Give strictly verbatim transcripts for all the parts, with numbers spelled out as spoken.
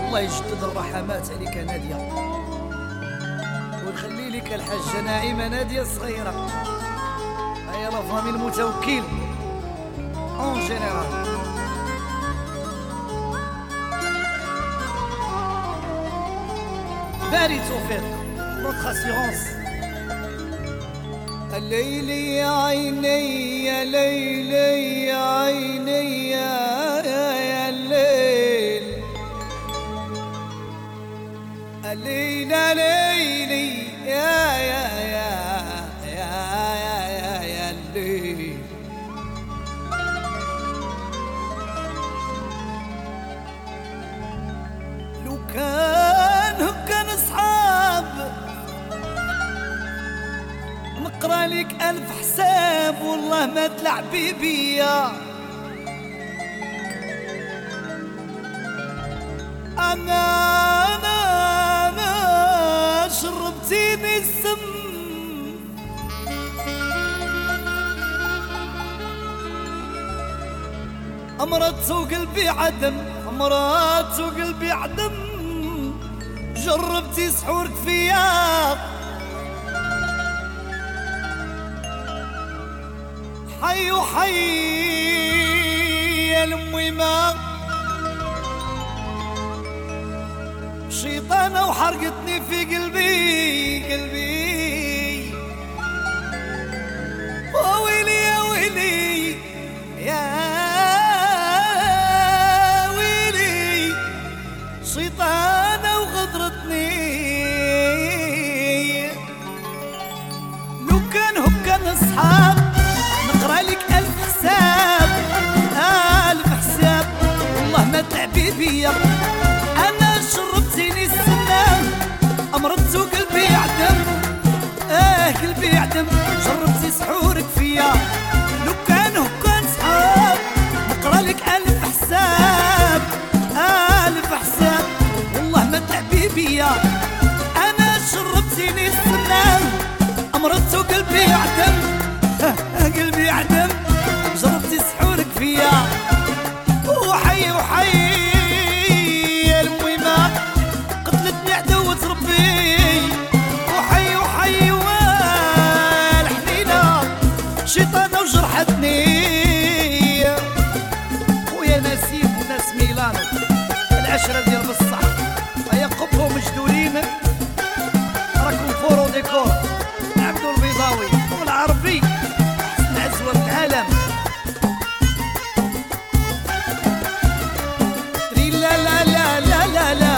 الله يجدد الرحمات عليك نادية، ويخلي لك الحاجة ناعمة نادية صغيرة. هيا لا فامي المتوكل اون جينيرال. باري توفيق نوتر اسيغونس. الليلي يا عيني يا ليلي يا عيني يا الليل، الليل ليلي يا يا يا يا يا يا الليل. لو كان هكا اصحاب نقرا لك ألف حساب والله ما تلعبي بيا. أنا أنا أنا شربتيني السم، أمرت وقلبي عدم، أمرت وقلبي عدم. جربتي سحورك فيا، حي وحي يا الميمة شيطانة وحرقتني في قلبي قلبي. ويلي يا ويلي يا ويلي، شيطانة وغدرتني. لو كان هكا اصحاب نقرا لك ألف حساب، ألف حساب والله ما تعبي بيا. أنا شربتيني السنة، أمرت وقلبي يعدم، آه قلبي يعدم. جربتي سحورك فيا. لو كانوا كان صحاب نقرا لك ألف حساب، ألف حساب والله ما تعبي بيا. أنا شربتيني السنة، أمرت وقلبي يعدم، قلبي يعدم. جربتي سحورك فيا. وحي وحي يا الميمة قتلتني عدوة ربي. وحي وحي والحنينة شيطانة وجرحتني. خويا نسيم وناس ميلانو العشرة ديال بصح، هيا قبهم مجدولين راكم فورو ديكور. عبدو البيضاوي والعربي عزوة العالم. لا لا لا لا لا لا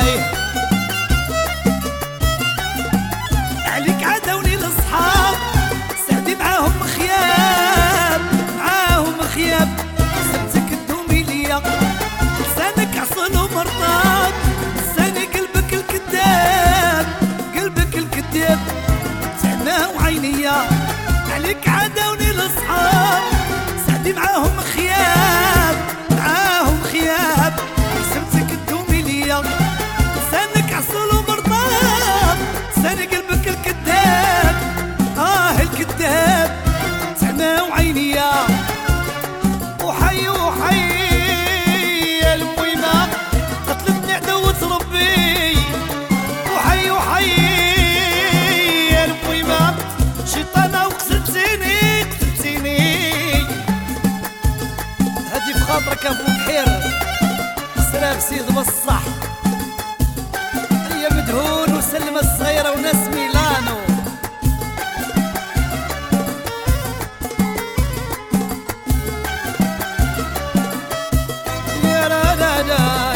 عليك عداوني الأصحاب، سعدي معاهم خياب، معاهم خياب. سبتك تدومي ليا، لسانك عصل ومرطاب، لساني قلبك الكذاب، قلبك الكذاب. سعنا وعينيا عليك عداوني الأصحاب، سعدي معاهم خياب، معاهم خياب. سمتك تدومي ليا، لسانك عسل ومرطاب، لساني قلبك الكذاب، آه الكذاب. سعنا وعينيا وحي وحي يا الميمة قتلتني عدوة ربي. وحي وحي يا الميمة شيطانة وقتلتيني قتلتيني. هادي بخاطرك ابو بحير سلام سيد بصح، هيا مدهون وسلمى الصغيرة وناس ميلانو. يا لا لا لا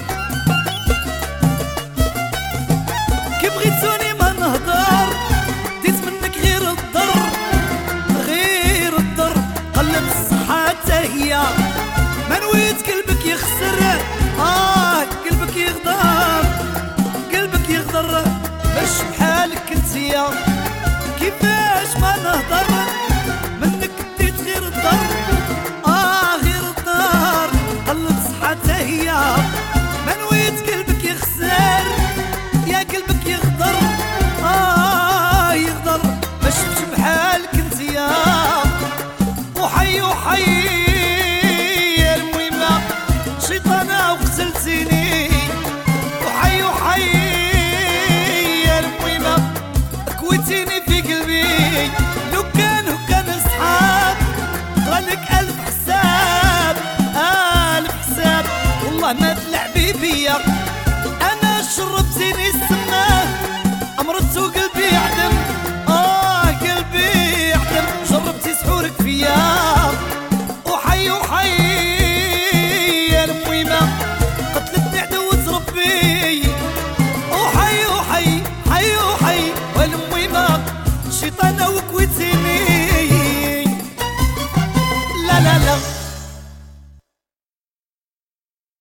كي بغيتوني ما نهضر، ديت منك غير الضر، غير الضر. قلب الصحة حتى هي ما نويت قلبك يخسر، آه قلبك يغدر، قلبك يغدر. باش بحالك انتيا كيفاش ما نهضر، منك ديت غير الضر، آه غير الضر. قلب صحتها هي ما نويت قلبك يخسر، يا قلبك يغدر، آه يغدر. باش بحالك انتيا. وحي وحي يا الميمة شيطانة وقتلتيني. قلبي لو كانوا كان اصحاب خلك قلبي